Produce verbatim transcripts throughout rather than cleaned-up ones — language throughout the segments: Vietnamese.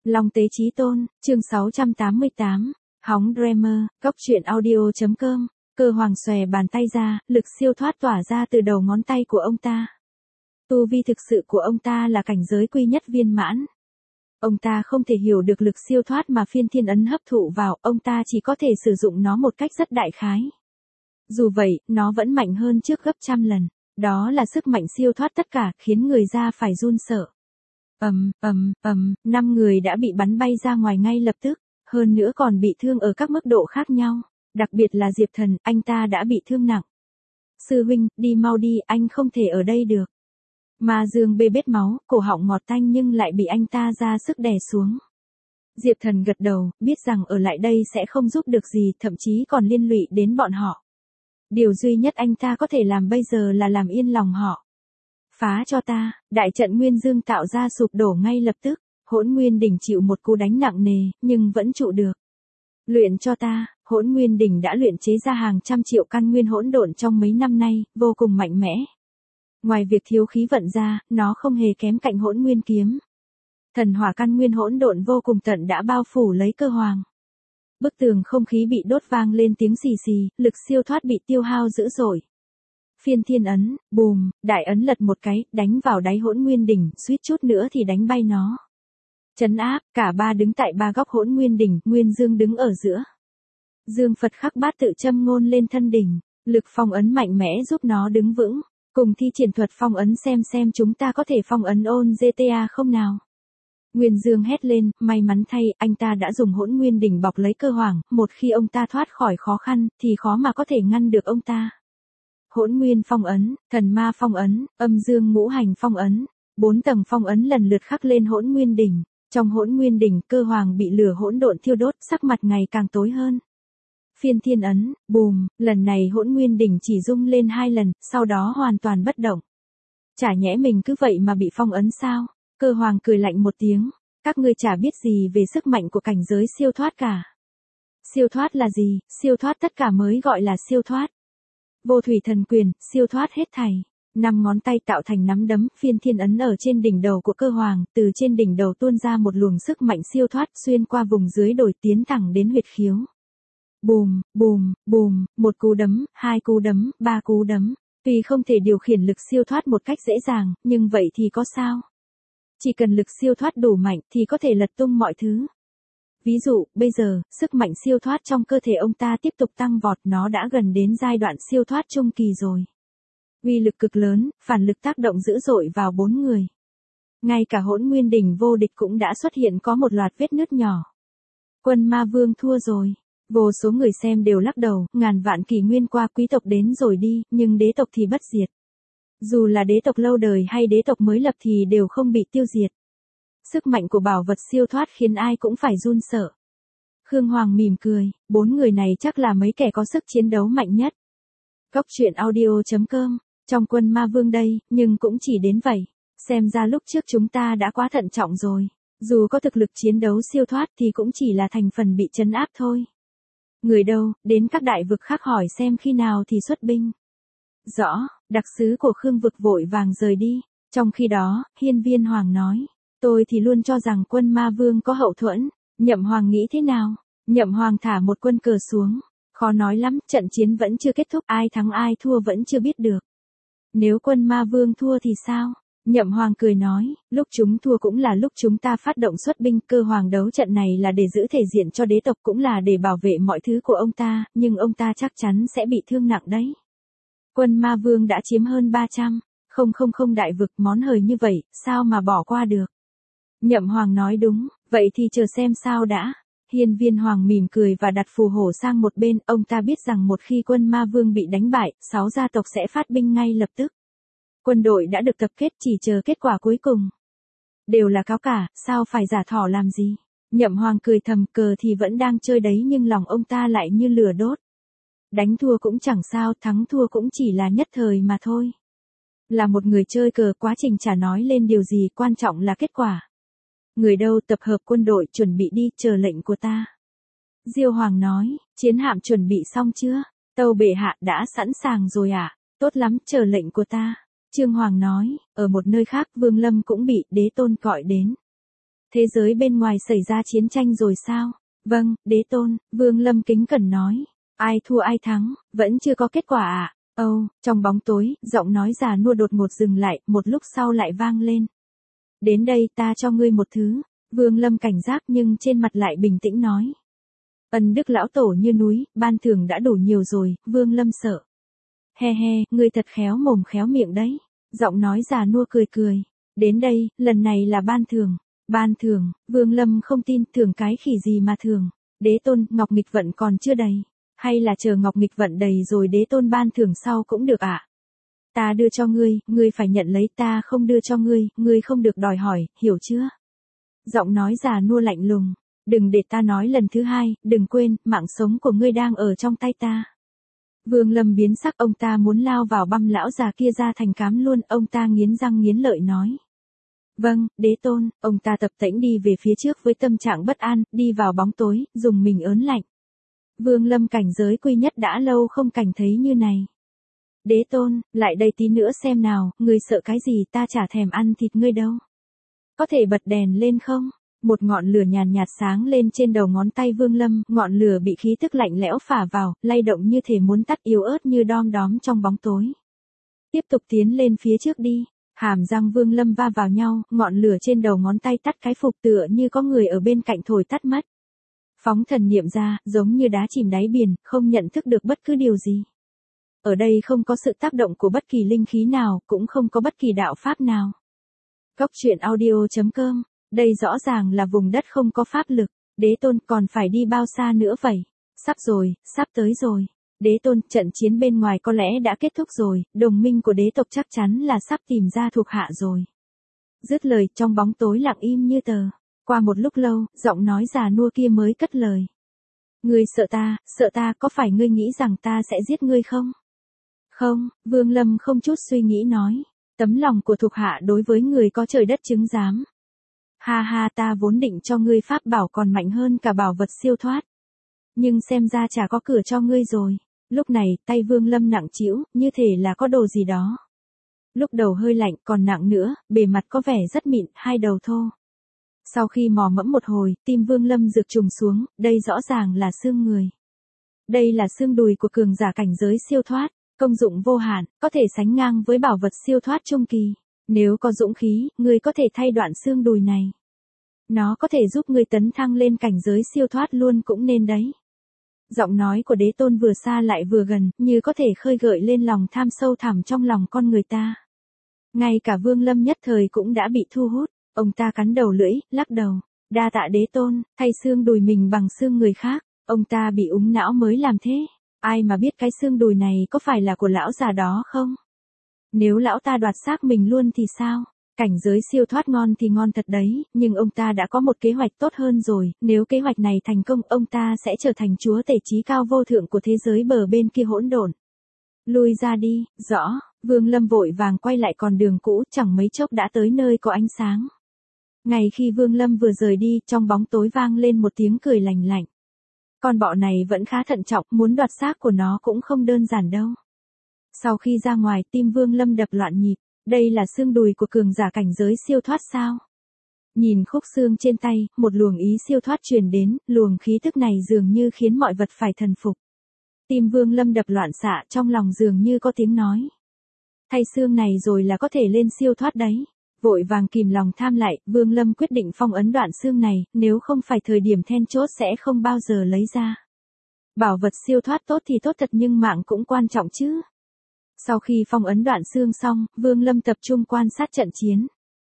Long Tế Chí Tôn, chương sáu trăm tám mươi tám, Hóng Dreamer, Cóc truyện audio.com, Cơ Hoàng xòe bàn tay ra, lực siêu thoát tỏa ra từ đầu ngón tay của ông ta. Tu vi thực sự của ông ta là cảnh giới quy nhất viên mãn. Ông ta không thể hiểu được lực siêu thoát mà phiên thiên ấn hấp thụ vào, ông ta chỉ có thể sử dụng nó một cách rất đại khái. Dù vậy, nó vẫn mạnh hơn trước gấp trăm lần. Đó là sức mạnh siêu thoát tất cả, khiến người ra phải run sợ. Ầm, ầm, ầm, năm người đã bị bắn bay ra ngoài ngay lập tức, hơn nữa còn bị thương ở các mức độ khác nhau, đặc biệt là Diệp Thần, anh ta đã bị thương nặng. Sư huynh, đi mau đi, anh không thể ở đây được. Ma Dương bê bết máu, cổ họng ngọt tanh nhưng lại bị anh ta ra sức đè xuống. Diệp Thần gật đầu, biết rằng ở lại đây sẽ không giúp được gì, thậm chí còn liên lụy đến bọn họ. Điều duy nhất anh ta có thể làm bây giờ là làm yên lòng họ. Phá cho ta, đại trận Nguyên Dương tạo ra sụp đổ ngay lập tức, Hỗn Nguyên đỉnh chịu một cú đánh nặng nề, nhưng vẫn trụ được. Luyện cho ta, Hỗn Nguyên đỉnh đã luyện chế ra hàng trăm triệu căn nguyên hỗn độn trong mấy năm nay, vô cùng mạnh mẽ. Ngoài việc thiếu khí vận ra, nó không hề kém cạnh Hỗn Nguyên kiếm. Thần hỏa căn nguyên hỗn độn vô cùng tận đã bao phủ lấy Cơ Hoàng. Bức tường không khí bị đốt vang lên tiếng xì xì, lực siêu thoát bị tiêu hao dữ dội. Phiên thiên ấn, bùm, đại ấn lật một cái, đánh vào đáy Hỗn Nguyên đỉnh, suýt chút nữa thì đánh bay nó. Trấn áp, cả ba đứng tại ba góc Hỗn Nguyên đỉnh, Nguyên Dương đứng ở giữa. Dương Phật khắc bát tự châm ngôn lên thân đỉnh, lực phong ấn mạnh mẽ giúp nó đứng vững, cùng thi triển thuật phong ấn xem xem chúng ta có thể phong ấn ôn giê tê a không nào. Nguyên Dương hét lên, may mắn thay, anh ta đã dùng Hỗn Nguyên đỉnh bọc lấy Cơ Hoàng, một khi ông ta thoát khỏi khó khăn, thì khó mà có thể ngăn được ông ta. Hỗn Nguyên phong ấn, Thần Ma phong ấn, Âm Dương ngũ hành phong ấn, bốn tầng phong ấn lần lượt khắc lên Hỗn Nguyên đỉnh. Trong Hỗn Nguyên đỉnh, Cơ Hoàng bị lửa hỗn độn thiêu đốt, sắc mặt ngày càng tối hơn. Phiên thiên ấn, bùm, lần này Hỗn Nguyên đỉnh chỉ rung lên hai lần, sau đó hoàn toàn bất động. Chả nhẽ mình cứ vậy mà bị phong ấn sao? Cơ Hoàng cười lạnh một tiếng, các ngươi chả biết gì về sức mạnh của cảnh giới siêu thoát cả. Siêu thoát là gì? Siêu thoát tất cả mới gọi là siêu thoát. Vô thủy thần quyền, siêu thoát hết thảy. Năm ngón tay tạo thành nắm đấm, phiên thiên ấn ở trên đỉnh đầu của Cơ Hoàng, từ trên đỉnh đầu tuôn ra một luồng sức mạnh siêu thoát xuyên qua vùng dưới đồi tiến thẳng đến huyệt khiếu. Bùm, bùm, bùm, một cú đấm, hai cú đấm, ba cú đấm. Tuy không thể điều khiển lực siêu thoát một cách dễ dàng, nhưng vậy thì có sao? Chỉ cần lực siêu thoát đủ mạnh thì có thể lật tung mọi thứ. Ví dụ, bây giờ, sức mạnh siêu thoát trong cơ thể ông ta tiếp tục tăng vọt, nó đã gần đến giai đoạn siêu thoát trung kỳ rồi. Uy lực cực lớn, phản lực tác động dữ dội vào bốn người. Ngay cả Hỗn Nguyên đỉnh vô địch cũng đã xuất hiện có một loạt vết nứt nhỏ. Quân Ma Vương thua rồi. Vô số người xem đều lắc đầu, ngàn vạn kỷ nguyên qua quý tộc đến rồi đi, nhưng đế tộc thì bất diệt. Dù là đế tộc lâu đời hay đế tộc mới lập thì đều không bị tiêu diệt. Sức mạnh của bảo vật siêu thoát khiến ai cũng phải run sợ. Khương Hoàng mỉm cười, bốn người này chắc là mấy kẻ có sức chiến đấu mạnh nhất. Cóc truyện audio.com, trong quân Ma Vương đây, nhưng cũng chỉ đến vậy. Xem ra lúc trước chúng ta đã quá thận trọng rồi. Dù có thực lực chiến đấu siêu thoát thì cũng chỉ là thành phần bị trấn áp thôi. Người đâu, đến các đại vực khác hỏi xem khi nào thì xuất binh. Rõ, đặc sứ của Khương vực vội vàng rời đi. Trong khi đó, Hiên Viên Hoàng nói, tôi thì luôn cho rằng quân Ma Vương có hậu thuẫn. Nhậm Hoàng nghĩ thế nào? Nhậm Hoàng thả một quân cờ xuống. Khó nói lắm, trận chiến vẫn chưa kết thúc, ai thắng ai thua vẫn chưa biết được. Nếu quân Ma Vương thua thì sao? Nhậm Hoàng cười nói, lúc chúng thua cũng là lúc chúng ta phát động xuất binh. Cơ Hoàng đấu trận này là để giữ thể diện cho đế tộc, cũng là để bảo vệ mọi thứ của ông ta, nhưng ông ta chắc chắn sẽ bị thương nặng đấy. Quân Ma Vương đã chiếm hơn ba trăm, không không không đại vực, món hời như vậy, sao mà bỏ qua được? Nhậm Hoàng nói đúng, vậy thì chờ xem sao đã. Hiên Viên Hoàng mỉm cười và đặt phù hổ sang một bên, ông ta biết rằng một khi quân Ma Vương bị đánh bại, sáu gia tộc sẽ phát binh ngay lập tức. Quân đội đã được tập kết, chỉ chờ kết quả cuối cùng. Đều là cáo cả, sao phải giả thỏ làm gì? Nhậm Hoàng cười thầm, cờ thì vẫn đang chơi đấy nhưng lòng ông ta lại như lửa đốt. Đánh thua cũng chẳng sao, thắng thua cũng chỉ là nhất thời mà thôi. Là một người chơi cờ, quá trình chả nói lên điều gì, quan trọng là kết quả. Người đâu, tập hợp quân đội, chuẩn bị đi, chờ lệnh của ta. Diêu Hoàng nói, chiến hạm chuẩn bị xong chưa? Tâu bệ hạ đã sẵn sàng rồi ạ. À? Tốt lắm, chờ lệnh của ta. Trương Hoàng nói, ở một nơi khác Vương Lâm cũng bị đế tôn gọi đến. Thế giới bên ngoài xảy ra chiến tranh rồi sao? Vâng, đế tôn, Vương Lâm kính cẩn nói. Ai thua ai thắng, vẫn chưa có kết quả ạ. À? Âu, oh, trong bóng tối, giọng nói già nua đột ngột dừng lại, một lúc sau lại vang lên. Đến đây ta cho ngươi một thứ. Vương Lâm cảnh giác nhưng trên mặt lại bình tĩnh nói. Ân đức lão tổ như núi, ban thưởng đã đủ nhiều rồi, Vương Lâm sợ. He he, ngươi thật khéo mồm khéo miệng đấy. Giọng nói già nua cười cười. Đến đây, lần này là ban thưởng. Ban thưởng, Vương Lâm không tin, thưởng cái khỉ gì mà thưởng. Đế tôn, ngọc nghịch vận còn chưa đầy. Hay là chờ ngọc nghịch vận đầy rồi đế tôn ban thưởng sau cũng được ạ. À? Ta đưa cho ngươi, ngươi phải nhận lấy, ta không đưa cho ngươi, ngươi không được đòi hỏi, hiểu chưa? Giọng nói già nua lạnh lùng. Đừng để ta nói lần thứ hai, đừng quên, mạng sống của ngươi đang ở trong tay ta. Vương Lâm biến sắc, ông ta muốn lao vào băm lão già kia ra thành cám luôn, ông ta nghiến răng nghiến lợi nói. Vâng, đế tôn, ông ta tập tễnh đi về phía trước với tâm trạng bất an, đi vào bóng tối, dùng mình ớn lạnh. Vương Lâm cảnh giới quy nhất đã lâu không cảnh thấy như này. Đế tôn, lại đây tí nữa xem nào, ngươi sợ cái gì, ta chả thèm ăn thịt ngươi đâu. Có thể bật đèn lên không? Một ngọn lửa nhàn nhạt sáng lên trên đầu ngón tay Vương Lâm, ngọn lửa bị khí tức lạnh lẽo phả vào, lay động như thể muốn tắt, yếu ớt như đom đóm trong bóng tối. Tiếp tục tiến lên phía trước đi. Hàm răng Vương Lâm va vào nhau, ngọn lửa trên đầu ngón tay tắt cái phục, tựa như có người ở bên cạnh thổi tắt mất. Phóng thần niệm ra, giống như đá chìm đáy biển, không nhận thức được bất cứ điều gì. Ở đây không có sự tác động của bất kỳ linh khí nào, cũng không có bất kỳ đạo pháp nào. Góc truyện audio chấm com, đây rõ ràng là vùng đất không có pháp lực. Đế tôn, còn phải đi bao xa nữa vậy? Sắp rồi, sắp tới rồi. Đế tôn, trận chiến bên ngoài có lẽ đã kết thúc rồi, đồng minh của đế tộc chắc chắn là sắp tìm ra thuộc hạ rồi. Dứt lời, trong bóng tối lặng im như tờ. Qua một lúc lâu, giọng nói già nua kia mới cất lời. Ngươi sợ ta, sợ ta, có phải ngươi nghĩ rằng ta sẽ giết ngươi không? Không, Vương Lâm không chút suy nghĩ nói. Tấm lòng của thuộc hạ đối với người có trời đất chứng giám. Ha ha, ta vốn định cho ngươi pháp bảo còn mạnh hơn cả bảo vật siêu thoát. Nhưng xem ra chả có cửa cho ngươi rồi. Lúc này, tay Vương Lâm nặng trĩu, như thể là có đồ gì đó. Lúc đầu hơi lạnh, còn nặng nữa, bề mặt có vẻ rất mịn, hai đầu thô. Sau khi mò mẫm một hồi, tim Vương Lâm rực trùng xuống, đây rõ ràng là xương người. Đây là xương đùi của cường giả cảnh giới siêu thoát, công dụng vô hạn, có thể sánh ngang với bảo vật siêu thoát trung kỳ. Nếu có dũng khí, ngươi có thể thay đoạn xương đùi này. Nó có thể giúp ngươi tấn thăng lên cảnh giới siêu thoát luôn cũng nên đấy. Giọng nói của đế tôn vừa xa lại vừa gần, như có thể khơi gợi lên lòng tham sâu thẳm trong lòng con người ta. Ngay cả Vương Lâm nhất thời cũng đã bị thu hút, ông ta cắn đầu lưỡi, lắc đầu. Đa tạ đế tôn, thay xương đùi mình bằng xương người khác, ông ta bị úng não mới làm thế. Ai mà biết cái xương đùi này có phải là của lão già đó không? Nếu lão ta đoạt xác mình luôn thì sao? Cảnh giới siêu thoát ngon thì ngon thật đấy, nhưng ông ta đã có một kế hoạch tốt hơn rồi, nếu kế hoạch này thành công ông ta sẽ trở thành chúa tể trí cao vô thượng của thế giới bờ bên kia hỗn độn. Lui ra đi, rõ, Vương Lâm vội vàng quay lại con đường cũ, chẳng mấy chốc đã tới nơi có ánh sáng. Ngay khi Vương Lâm vừa rời đi, trong bóng tối vang lên một tiếng cười lành lạnh. Con bọ này vẫn khá thận trọng, muốn đoạt xác của nó cũng không đơn giản đâu. Sau khi ra ngoài, tim Vương Lâm đập loạn nhịp. Đây là xương đùi của cường giả cảnh giới siêu thoát sao? Nhìn khúc xương trên tay, một luồng ý siêu thoát truyền đến, luồng khí tức này dường như khiến mọi vật phải thần phục. Tim Vương Lâm đập loạn xạ, trong lòng dường như có tiếng nói. Thay xương này rồi là có thể lên siêu thoát đấy. Vội vàng kìm lòng tham lại, Vương Lâm quyết định phong ấn đoạn xương này, nếu không phải thời điểm then chốt sẽ không bao giờ lấy ra. Bảo vật siêu thoát tốt thì tốt thật nhưng mạng cũng quan trọng chứ. Sau khi phong ấn đoạn xương xong, Vương Lâm tập trung quan sát trận chiến.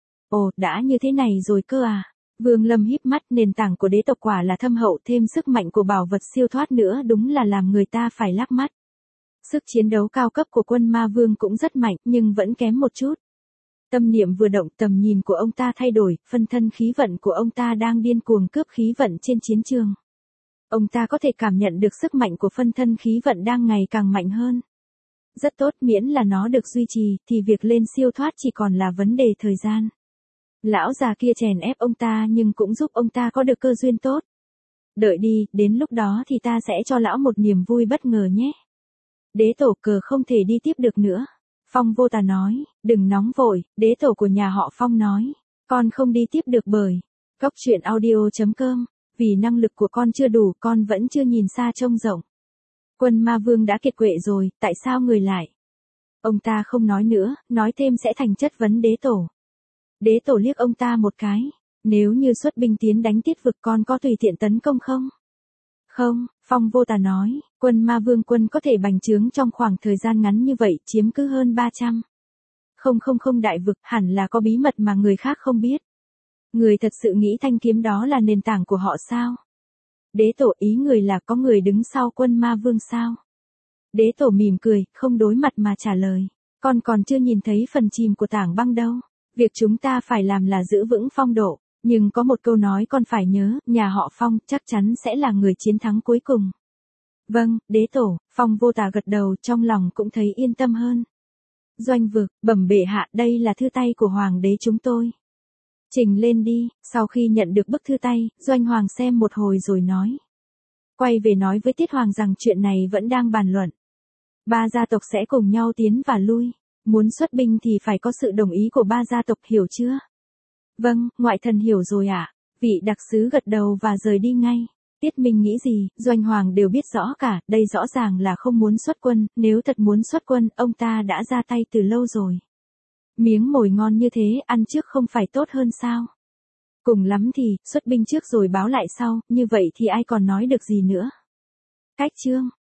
Ồ, đã như thế này rồi cơ à? Vương Lâm híp mắt, nền tảng của đế tộc quả là thâm hậu, thêm sức mạnh của bảo vật siêu thoát nữa đúng là làm người ta phải lắc mắt. Sức chiến đấu cao cấp của quân ma vương cũng rất mạnh, nhưng vẫn kém một chút. Tâm niệm vừa động, tầm nhìn của ông ta thay đổi, phân thân khí vận của ông ta đang điên cuồng cướp khí vận trên chiến trường. Ông ta có thể cảm nhận được sức mạnh của phân thân khí vận đang ngày càng mạnh hơn. Rất tốt, miễn là nó được duy trì, thì việc lên siêu thoát chỉ còn là vấn đề thời gian. Lão già kia chèn ép ông ta nhưng cũng giúp ông ta có được cơ duyên tốt. Đợi đi, đến lúc đó thì ta sẽ cho lão một niềm vui bất ngờ nhé. Đế tổ cờ không thể đi tiếp được nữa. Phong Vô Tà nói, đừng nóng vội, đế tổ của nhà họ Phong nói, con không đi tiếp được bởi Cóc truyện audio chấm com, vì năng lực của con chưa đủ, con vẫn chưa nhìn xa trông rộng. Quân ma vương đã kiệt quệ rồi, tại sao người lại? Ông ta không nói nữa, nói thêm sẽ thành chất vấn đế tổ. Đế tổ liếc ông ta một cái, nếu như xuất binh tiến đánh Tiết Vực con có tùy tiện tấn công không? Không, Phong Vô Tà nói, quân ma vương quân có thể bành trướng trong khoảng thời gian ngắn như vậy, chiếm cứ hơn ba trăm. Không không không đại vực, hẳn là có bí mật mà người khác không biết. Người thật sự nghĩ thanh kiếm đó là nền tảng của họ sao? Đế tổ ý người là có người đứng sau quân ma vương sao? Đế tổ mỉm cười, không đối mặt mà trả lời. Con còn chưa nhìn thấy phần chìm của tảng băng đâu. Việc chúng ta phải làm là giữ vững phong độ. Nhưng có một câu nói con phải nhớ, nhà họ Phong chắc chắn sẽ là người chiến thắng cuối cùng. Vâng, đế tổ, Phong Vô Tà gật đầu, trong lòng cũng thấy yên tâm hơn. Doanh vực, bẩm bệ hạ, đây là thư tay của hoàng đế chúng tôi. Trình lên đi. Sau khi nhận được bức thư tay, Doanh Hoàng xem một hồi rồi nói. Quay về nói với Tiết Hoàng rằng chuyện này vẫn đang bàn luận. Ba gia tộc sẽ cùng nhau tiến và lui. Muốn xuất binh thì phải có sự đồng ý của ba gia tộc, hiểu chưa? Vâng, ngoại thần hiểu rồi ạ. À. Vị đặc sứ gật đầu và rời đi ngay. Tiết Minh nghĩ gì, Doanh Hoàng đều biết rõ cả, đây rõ ràng là không muốn xuất quân, nếu thật muốn xuất quân, ông ta đã ra tay từ lâu rồi. Miếng mồi ngon như thế, ăn trước không phải tốt hơn sao? Cùng lắm thì, xuất binh trước rồi báo lại sau, như vậy thì ai còn nói được gì nữa? Cách chương